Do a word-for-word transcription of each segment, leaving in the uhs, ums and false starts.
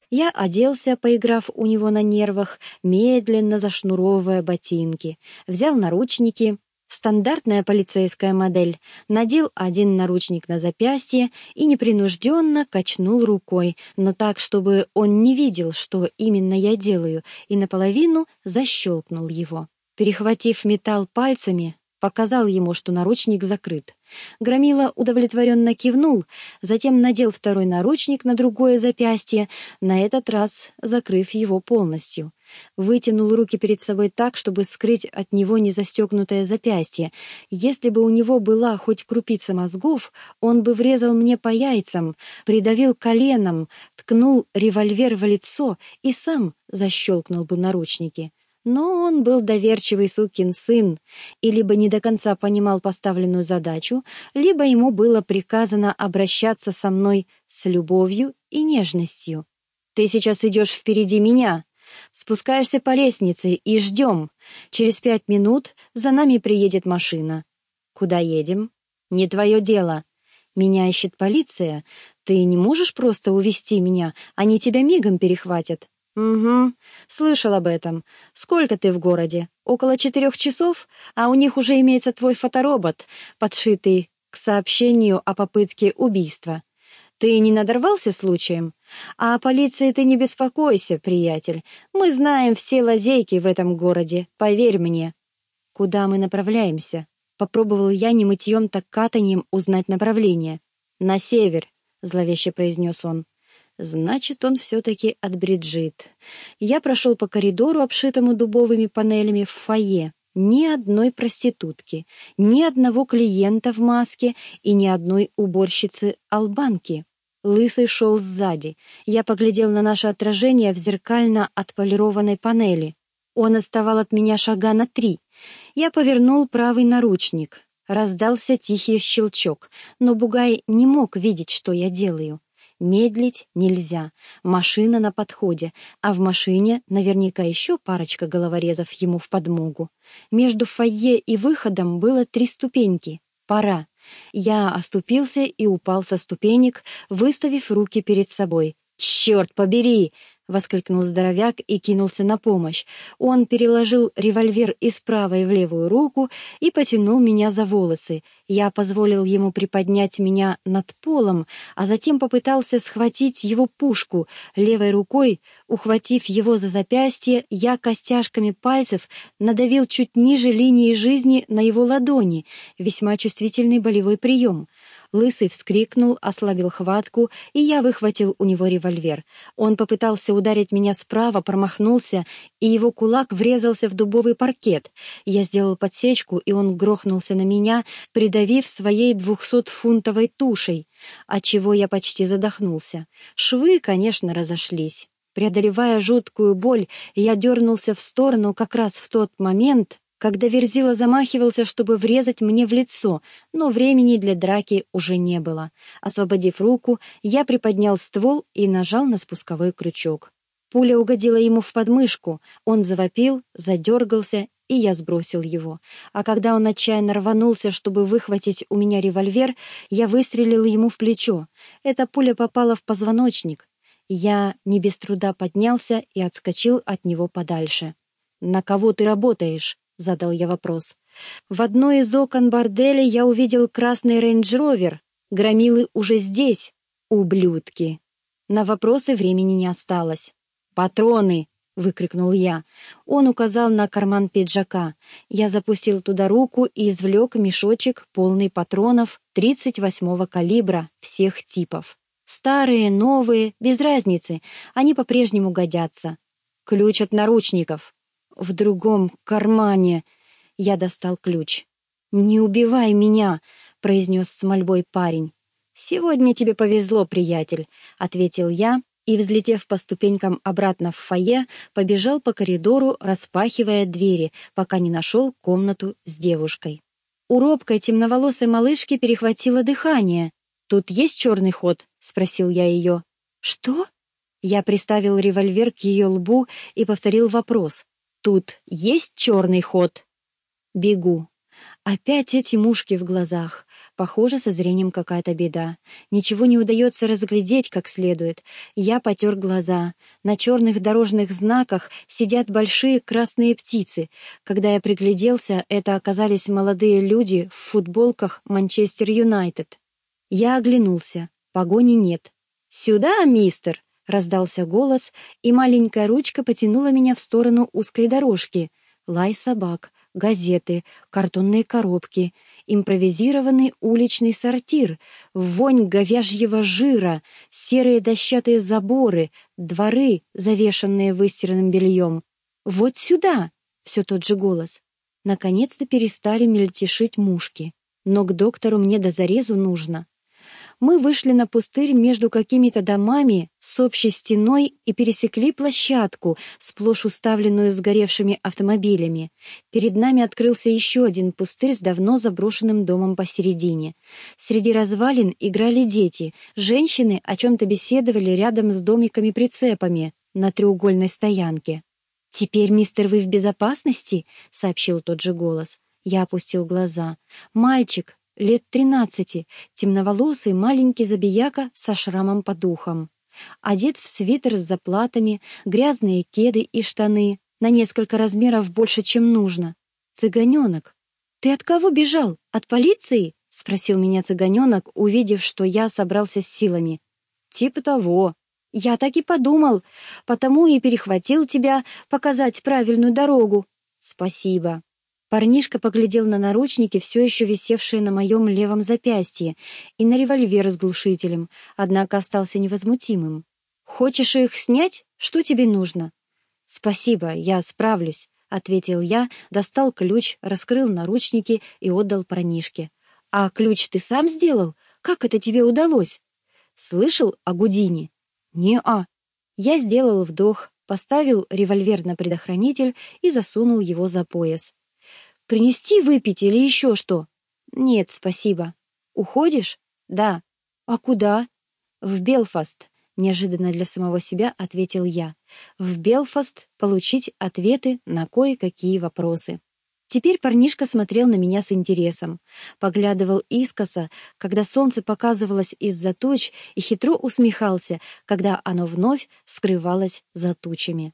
Я оделся, поиграв у него на нервах, медленно зашнуровывая ботинки. Взял наручники, стандартная полицейская модель, надел один наручник на запястье и непринужденно качнул рукой, но так, чтобы он не видел, что именно я делаю, и наполовину защелкнул его. Перехватив металл пальцами, показал ему, что наручник закрыт. Громила удовлетворенно кивнул, затем надел второй наручник на другое запястье, на этот раз закрыв его полностью. Вытянул руки перед собой так, чтобы скрыть от него незастегнутое запястье. Если бы у него была хоть крупица мозгов, он бы врезал мне по яйцам, придавил коленом, ткнул револьвер в лицо и сам защелкнул бы наручники. Но он был доверчивый сукин сын и либо не до конца понимал поставленную задачу, либо ему было приказано обращаться со мной с любовью и нежностью. «Ты сейчас идешь впереди меня, спускаешься по лестнице и ждем. Через пять минут за нами приедет машина». «Куда едем?» «Не твое дело. Меня ищет полиция. Ты не можешь просто увезти меня, они тебя мигом перехватят». «Угу, слышал об этом. Сколько ты в городе? Около четырех часов? А у них уже имеется твой фоторобот, подшитый к сообщению о попытке убийства. Ты не надорвался случаем? А о полиции ты не беспокойся, приятель. Мы знаем все лазейки в этом городе, поверь мне». «Куда мы направляемся?» Попробовал я не мытьем, так катаньем узнать направление. «На север», — зловеще произнес он. Значит, он все-таки отбриджит. Я прошел по коридору, обшитому дубовыми панелями, в фойе. Ни одной проститутки, ни одного клиента в маске и ни одной уборщицы-албанки. Лысый шел сзади. Я поглядел на наше отражение в зеркально отполированной панели. Он отставал от меня шага на три. Я повернул правый наручник. Раздался тихий щелчок, но бугай не мог видеть, что я делаю. Медлить нельзя, машина на подходе, а в машине наверняка еще парочка головорезов ему в подмогу. Между фойе и выходом было три ступеньки. Пора. Я оступился и упал со ступенек, выставив руки перед собой. «Черт побери!» — воскликнул здоровяк и кинулся на помощь. Он переложил револьвер из правой в левую руку и потянул меня за волосы. Я позволил ему приподнять меня над полом, а затем попытался схватить его пушку. Левой рукой, ухватив его за запястье, я костяшками пальцев надавил чуть ниже линии жизни на его ладони. Весьма чувствительный болевой прием. Лысый вскрикнул, ослабил хватку, и я выхватил у него револьвер. Он попытался ударить меня справа, промахнулся, и его кулак врезался в дубовый паркет. Я сделал подсечку, и он грохнулся на меня, придавив своей двухсотфунтовой тушей, отчего я почти задохнулся. Швы, конечно, разошлись. Преодолевая жуткую боль, я дернулся в сторону как раз в тот момент, когда Верзила замахивался, чтобы врезать мне в лицо, но времени для драки уже не было. Освободив руку, я приподнял ствол и нажал на спусковой крючок. Пуля угодила ему в подмышку, он завопил, задергался, и я сбросил его. А когда он отчаянно рванулся, чтобы выхватить у меня револьвер, я выстрелил ему в плечо. Эта пуля попала в позвоночник. Я не без труда поднялся и отскочил от него подальше. «На кого ты работаешь?» — задал я вопрос. В одной из окон борделя я увидел красный рейндж-ровер. Громилы уже здесь, ублюдки. На вопросы времени не осталось. «Патроны!» — выкрикнул я. Он указал на карман пиджака. Я запустил туда руку и извлек мешочек, полный патронов тридцать восьмого калибра всех типов. Старые, новые, без разницы, они по-прежнему годятся. Ключ от наручников. В другом кармане. Я достал ключ. «Не убивай меня», — произнес с мольбой парень. «Сегодня тебе повезло, приятель», — ответил я и, взлетев по ступенькам обратно в фойе, побежал по коридору, распахивая двери, пока не нашел комнату с девушкой. У робкой темноволосой малышки перехватило дыхание. «Тут есть черный ход?» — спросил я ее. «Что?» Я приставил револьвер к ее лбу и повторил вопрос. «Тут есть черный ход?» Бегу. Опять эти мушки в глазах. Похоже, со зрением какая-то беда. Ничего не удается разглядеть как следует. Я потер глаза. На черных дорожных знаках сидят большие красные птицы. Когда я пригляделся, это оказались молодые люди в футболках «Манчестер Юнайтед». Я оглянулся. Погони нет. «Сюда, мистер!» — раздался голос, и маленькая ручка потянула меня в сторону узкой дорожки. Лай собак, газеты, картонные коробки, импровизированный уличный сортир, вонь говяжьего жира, серые дощатые заборы, дворы, завешанные выстиранным бельем. «Вот сюда!» — все тот же голос. Наконец-то перестали мельтешить мушки. Но к доктору мне до зарезу нужно. Мы вышли на пустырь между какими-то домами с общей стеной и пересекли площадку, сплошь уставленную сгоревшими автомобилями. Перед нами открылся еще один пустырь с давно заброшенным домом посередине. Среди развалин играли дети, женщины о чем-то беседовали рядом с домиками-прицепами на треугольной стоянке. «Теперь, мистер, вы в безопасности?» — сообщил тот же голос. Я опустил глаза. Мальчик, лет тринадцати, темноволосый маленький забияка со шрамом под ухом. Одет в свитер с заплатами, грязные кеды и штаны, на несколько размеров больше, чем нужно. Цыганенок. «Ты от кого бежал? От полиции?» — спросил меня цыганенок, увидев, что я собрался с силами. «Типа того. Я так и подумал, потому и перехватил тебя показать правильную дорогу». «Спасибо». Парнишка поглядел на наручники, все еще висевшие на моем левом запястье, и на револьвер с глушителем, однако остался невозмутимым. «Хочешь их снять? Что тебе нужно?» «Спасибо, я справлюсь», — ответил я, достал ключ, раскрыл наручники и отдал парнишке. «А ключ ты сам сделал? Как это тебе удалось?» «Слышал о Гудини?» «Не-а». Я сделал вдох, поставил револьвер на предохранитель и засунул его за пояс. «Принести выпить или еще что?» «Нет, спасибо». «Уходишь?» «Да». «А куда?» «В Белфаст», — неожиданно для самого себя ответил я. «В Белфаст получить ответы на кое-какие вопросы». Теперь парнишка смотрел на меня с интересом, поглядывал искоса, когда солнце показывалось из-за туч, и хитро усмехался, когда оно вновь скрывалось за тучами.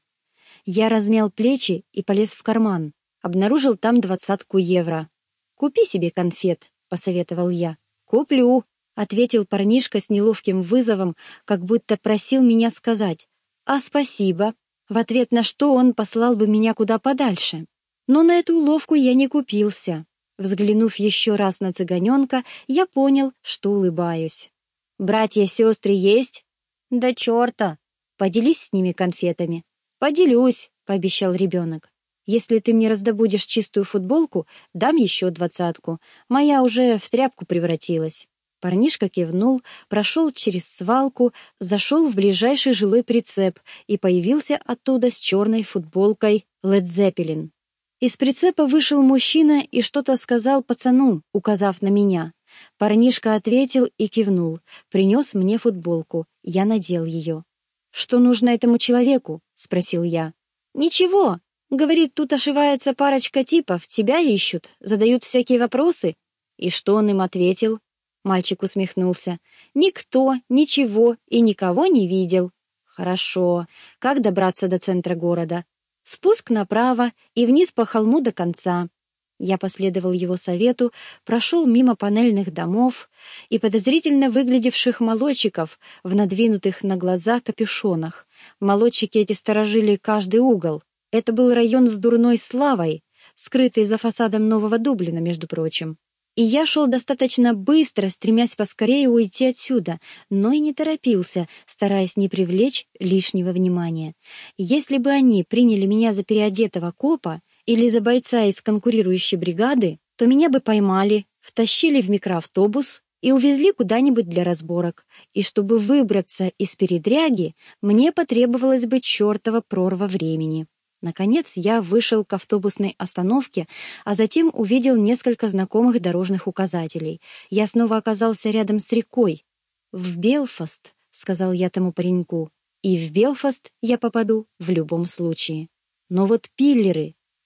Я размял плечи и полез в карман. Обнаружил там двадцатку евро. «Купи себе конфет», — посоветовал я. «Куплю», — ответил парнишка с неловким вызовом, как будто просил меня сказать «А спасибо», в ответ на что он послал бы меня куда подальше. Но на эту уловку я не купился. Взглянув еще раз на цыганенка, я понял, что улыбаюсь. «Братья-сестры есть?» «Да черта!» «Поделись с ними конфетами». «Поделюсь», — пообещал ребенок. «Если ты мне раздобудешь чистую футболку, дам еще двадцатку. Моя уже в тряпку превратилась». Парнишка кивнул, прошел через свалку, зашел в ближайший жилой прицеп и появился оттуда с черной футболкой Led Zeppelin. Из прицепа вышел мужчина и что-то сказал пацану, указав на меня. Парнишка ответил и кивнул, принес мне футболку. Я надел ее. «Что нужно этому человеку?» — спросил я. «Ничего. Говорит, тут ошивается парочка типов, тебя ищут, задают всякие вопросы». «И что он им ответил?» Мальчик усмехнулся. «Никто, ничего и никого не видел». «Хорошо. Как добраться до центра города?» «Спуск направо и вниз по холму до конца». Я последовал его совету, прошел мимо панельных домов и подозрительно выглядевших молодчиков в надвинутых на глаза капюшонах. Молодчики эти сторожили каждый угол. Это был район с дурной славой, скрытый за фасадом Нового Дублина, между прочим. И я шел достаточно быстро, стремясь поскорее уйти отсюда, но и не торопился, стараясь не привлечь лишнего внимания. Если бы они приняли меня за переодетого копа или за бойца из конкурирующей бригады, то меня бы поймали, втащили в микроавтобус и увезли куда-нибудь для разборок. И чтобы выбраться из передряги, мне потребовалась бы чертова прорва времени. Наконец я вышел к автобусной остановке, а затем увидел несколько знакомых дорожных указателей. Я снова оказался рядом с рекой. «В Белфаст», — сказал я тому пареньку, — «и в Белфаст я попаду в любом случае». Но вот пиллеры...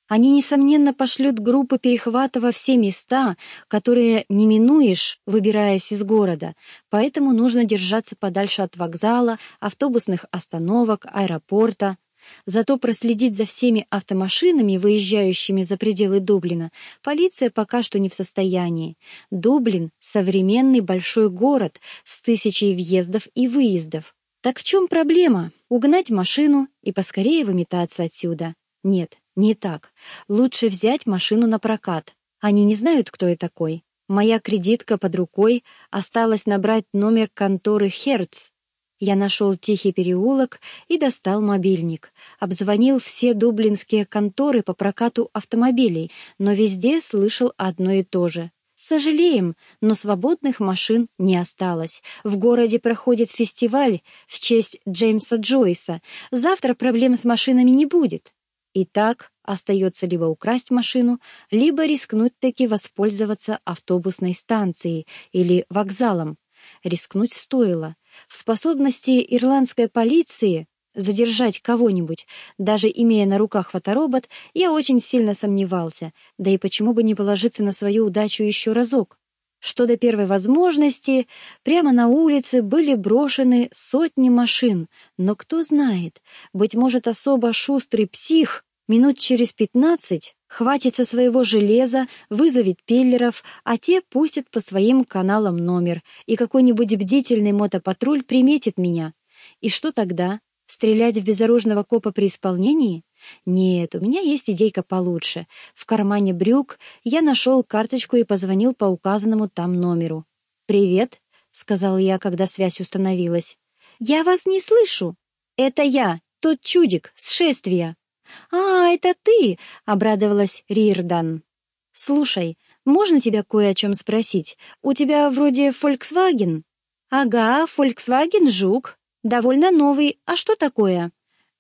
Они, несомненно, пошлют группы перехвата во все места, которые не минуешь, выбираясь из города, поэтому нужно держаться подальше от вокзала, автобусных остановок, аэропорта. Зато проследить за всеми автомашинами, выезжающими за пределы Дублина, полиция пока что не в состоянии. Дублин — современный большой город с тысячей въездов и выездов. Так в чем проблема? Угнать машину и поскорее выметаться отсюда? Нет, не так. Лучше взять машину на прокат. Они не знают, кто я такой. Моя кредитка под рукой, осталось набрать номер конторы «Херц». Я нашел тихий переулок и достал мобильник. Обзвонил все дублинские конторы по прокату автомобилей, но везде слышал одно и то же. Сожалеем, но свободных машин не осталось. В городе проходит фестиваль в честь Джеймса Джойса. Завтра проблем с машинами не будет. Итак, остается либо украсть машину, либо рискнуть таки воспользоваться автобусной станцией или вокзалом. Рискнуть стоило. В способности ирландской полиции задержать кого-нибудь, даже имея на руках фоторобот, я очень сильно сомневался, да и почему бы не положиться на свою удачу еще разок. Что до первой возможности, прямо на улице были брошены сотни машин, но кто знает, быть может, особо шустрый псих минут через пятнадцать хватится своего железа, вызовет пиллеров, а те пустят по своим каналам номер, и какой-нибудь бдительный мотопатруль приметит меня. И что тогда? Стрелять в безоружного копа при исполнении? Нет, у меня есть идейка получше. В кармане брюк я нашел карточку и позвонил по указанному там номеру. «Привет», — сказал я, когда связь установилась. «Я вас не слышу». «Это я, тот чудик с шествия». «А, это ты!» — обрадовалась Риордан. «Слушай, можно тебя кое о чем спросить? У тебя вроде Volkswagen?» «Ага, Volkswagen Жук. Довольно новый. А что такое?»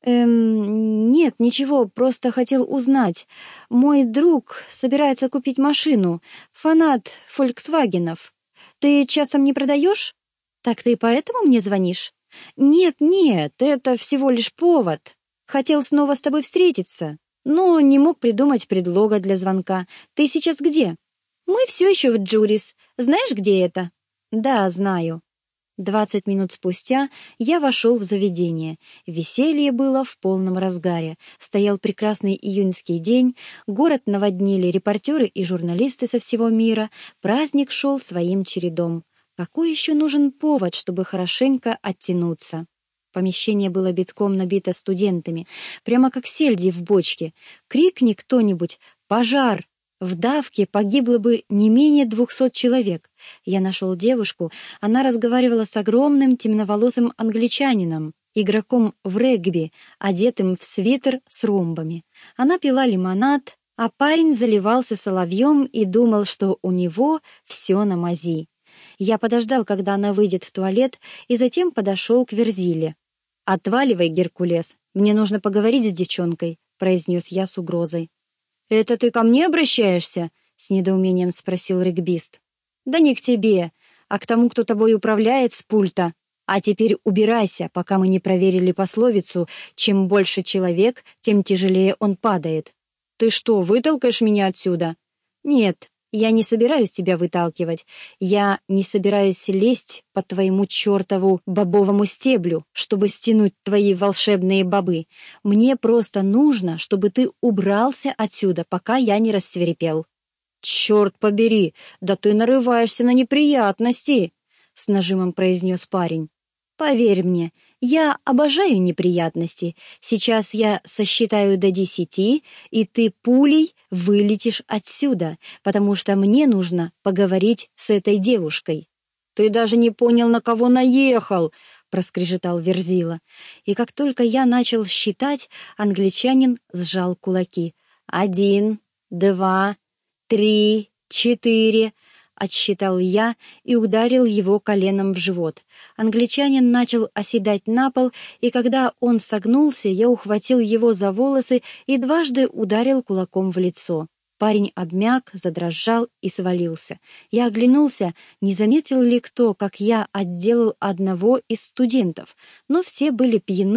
«Эм, нет, ничего, просто хотел узнать. Мой друг собирается купить машину. Фанат Фольксвагенов. Ты часом не продаешь? Так ты поэтому мне звонишь?» «Нет, нет, это всего лишь повод. Хотел снова с тобой встретиться, но не мог придумать предлога для звонка. Ты сейчас где?» «Мы все еще в Джурис. Знаешь, где это?» «Да, знаю». Двадцать минут спустя я вошел в заведение. Веселье было в полном разгаре. Стоял прекрасный июньский день, город наводнили репортеры и журналисты со всего мира, праздник шел своим чередом. Какой еще нужен повод, чтобы хорошенько оттянуться? Помещение было битком набито студентами, прямо как сельди в бочке. Крикни кто-нибудь «Пожар!» В давке погибло бы не менее двухсот человек. Я нашел девушку, она разговаривала с огромным темноволосым англичанином, игроком в регби, одетым в свитер с ромбами. Она пила лимонад, а парень заливался соловьем и думал, что у него все на мази. Я подождал, когда она выйдет в туалет, и затем подошел к Верзиле. «Отваливай, Геркулес, мне нужно поговорить с девчонкой», — произнес я с угрозой. «Это ты ко мне обращаешься?» — с недоумением спросил регбист. «Да не к тебе, а к тому, кто тобой управляет с пульта. А теперь убирайся, пока мы не проверили пословицу «чем больше человек, тем тяжелее он падает». Ты что, вытолкаешь меня отсюда?» «Нет, я не собираюсь тебя выталкивать. Я не собираюсь лезть по твоему чертову бобовому стеблю, чтобы стянуть твои волшебные бобы. Мне просто нужно, чтобы ты убрался отсюда, пока я не рассвирепел». «Черт побери, да ты нарываешься на неприятности!» — с нажимом произнес парень. «Поверь мне, я обожаю неприятности. Сейчас я сосчитаю до десяти, и ты пулей вылетишь отсюда, потому что мне нужно поговорить с этой девушкой». «Ты даже не понял, на кого наехал!» — проскрежетал Верзила. И как только я начал считать, англичанин сжал кулаки. «Один, два, три, четыре...» Отсчитал я и ударил его коленом в живот. Англичанин начал оседать на пол, и когда он согнулся, я ухватил его за волосы и дважды ударил кулаком в лицо. Парень обмяк, задрожал и свалился. Я оглянулся, не заметил ли кто, как я отделал одного из студентов, но все были пьяны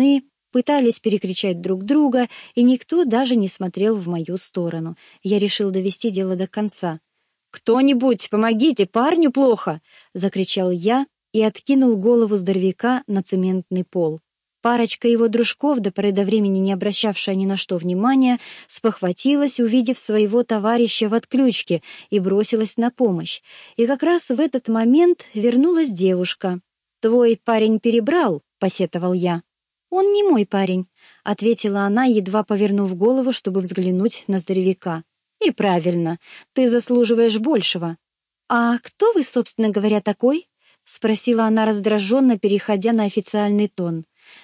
пытались перекричать друг друга, и никто даже не смотрел в мою сторону. Я решил довести дело до конца. «Кто-нибудь, помогите, парню плохо!» — закричал я и откинул голову здоровяка на цементный пол. Парочка его дружков, до поры до времени не обращавшая ни на что внимания, спохватилась, увидев своего товарища в отключке, и бросилась на помощь. И как раз в этот момент вернулась девушка. «Твой парень перебрал», — посетовал я. «Он не мой парень», — ответила она, едва повернув голову, чтобы взглянуть на здоровяка. «И правильно, ты заслуживаешь большего». «А кто вы, собственно говоря, такой?» — спросила она раздраженно, переходя на официальный тон.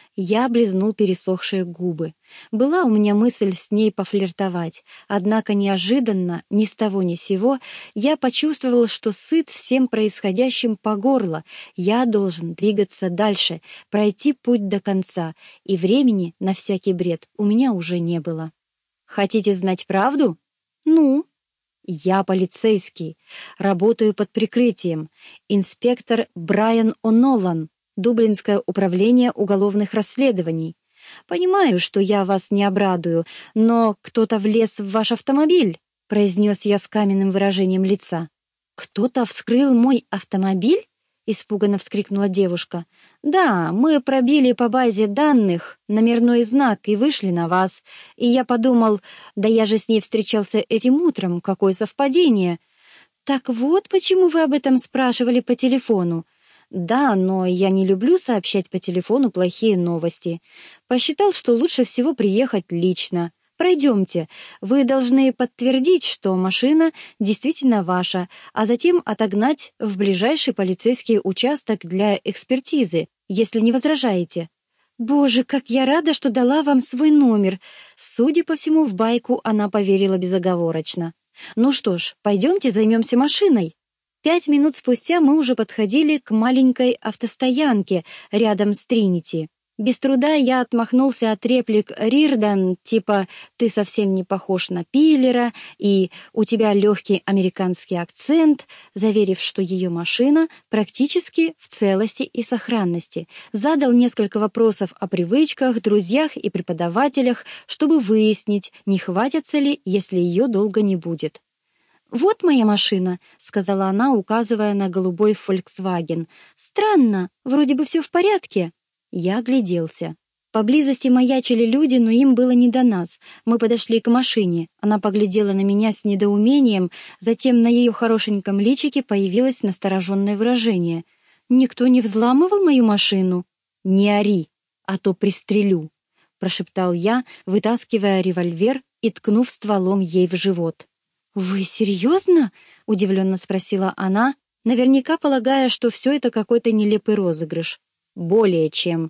Я облизнул пересохшие губы. Была у меня мысль с ней пофлиртовать, однако неожиданно, ни с того ни сего, я почувствовал, что сыт всем происходящим по горло. Я должен двигаться дальше, пройти путь до конца, и времени на всякий бред у меня уже не было. «Хотите знать правду?» «Ну?» «Я полицейский, работаю под прикрытием. Инспектор Брайан О'Нолан, Дублинское управление уголовных расследований. Понимаю, что я вас не обрадую, но кто-то влез в ваш автомобиль», — произнес я с каменным выражением лица. «Кто-то вскрыл мой автомобиль?» — испуганно вскрикнула девушка. «Да, мы пробили по базе данных номерной знак и вышли на вас. И я подумал, да я же с ней встречался этим утром, какое совпадение». «Так вот почему вы об этом спрашивали по телефону». «Да, но я не люблю сообщать по телефону плохие новости. Посчитал, что лучше всего приехать лично. Пройдемте. Вы должны подтвердить, что машина действительно ваша, а затем отогнать в ближайший полицейский участок для экспертизы, если не возражаете». «Боже, как я рада, что дала вам свой номер!» Судя по всему, в байку она поверила безоговорочно. «Ну что ж, пойдемте займемся машиной». Пять минут спустя мы уже подходили к маленькой автостоянке рядом с Тринити. Без труда я отмахнулся от реплик Рирдан, типа «ты совсем не похож на Пиллера» и «у тебя легкий американский акцент», заверив, что ее машина практически в целости и сохранности. Задал несколько вопросов о привычках, друзьях и преподавателях, чтобы выяснить, не хватится ли, если ее долго не будет. «Вот моя машина», — сказала она, указывая на голубой «Фольксваген». «Странно, вроде бы все в порядке». Я огляделся. Поблизости маячили люди, но им было не до нас. Мы подошли к машине. Она поглядела на меня с недоумением, затем на ее хорошеньком личике появилось настороженное выражение. «Никто не взламывал мою машину?» «Не ори, а то пристрелю», — прошептал я, вытаскивая револьвер и ткнув стволом ей в живот. «Вы серьезно?» — удивленно спросила она, наверняка полагая, что все это какой-то нелепый розыгрыш. «Более чем».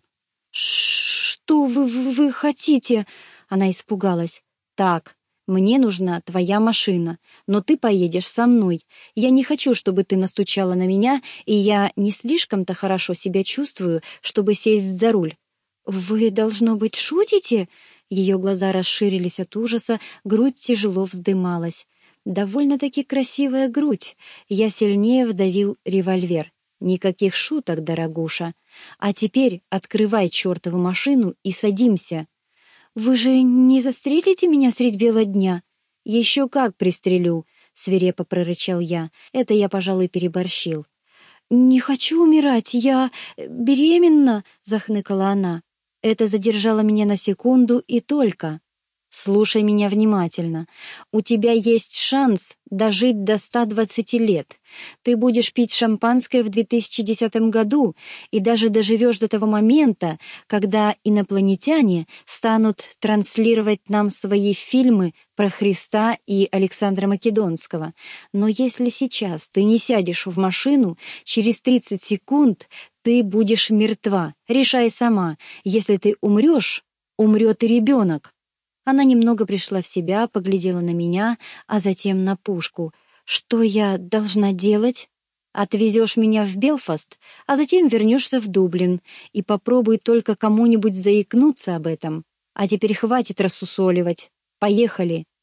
«Что вы, вы, вы хотите?» — она испугалась. «Так, мне нужна твоя машина, но ты поедешь со мной. Я не хочу, чтобы ты настучала на меня, и я не слишком-то хорошо себя чувствую, чтобы сесть за руль». «Вы, должно быть, шутите?» Ее глаза расширились от ужаса, грудь тяжело вздымалась. Довольно-таки красивая грудь. Я сильнее вдавил револьвер. Никаких шуток, дорогуша. А теперь открывай чертову машину и садимся. Вы же не застрелите меня средь бела дня? Еще как пристрелю, свирепо прорычал я. Это я, пожалуй, переборщил. Не хочу умирать, я беременна, захныкала она. Это задержало меня на секунду и только. Слушай меня внимательно. У тебя есть шанс дожить до ста двадцати лет. Ты будешь пить шампанское в две тысячи десятом году и даже доживешь до того момента, когда инопланетяне станут транслировать нам свои фильмы про Христа и Александра Македонского. Но если сейчас ты не сядешь в машину, через тридцать секунд ты будешь мертва. Решай сама. Если ты умрешь, умрет и ребенок. Она немного пришла в себя, поглядела на меня, а затем на пушку. «Что я должна делать?» «Отвезешь меня в Белфаст, а затем вернешься в Дублин, и попробуй только кому-нибудь заикнуться об этом. А теперь хватит рассусоливать. Поехали!»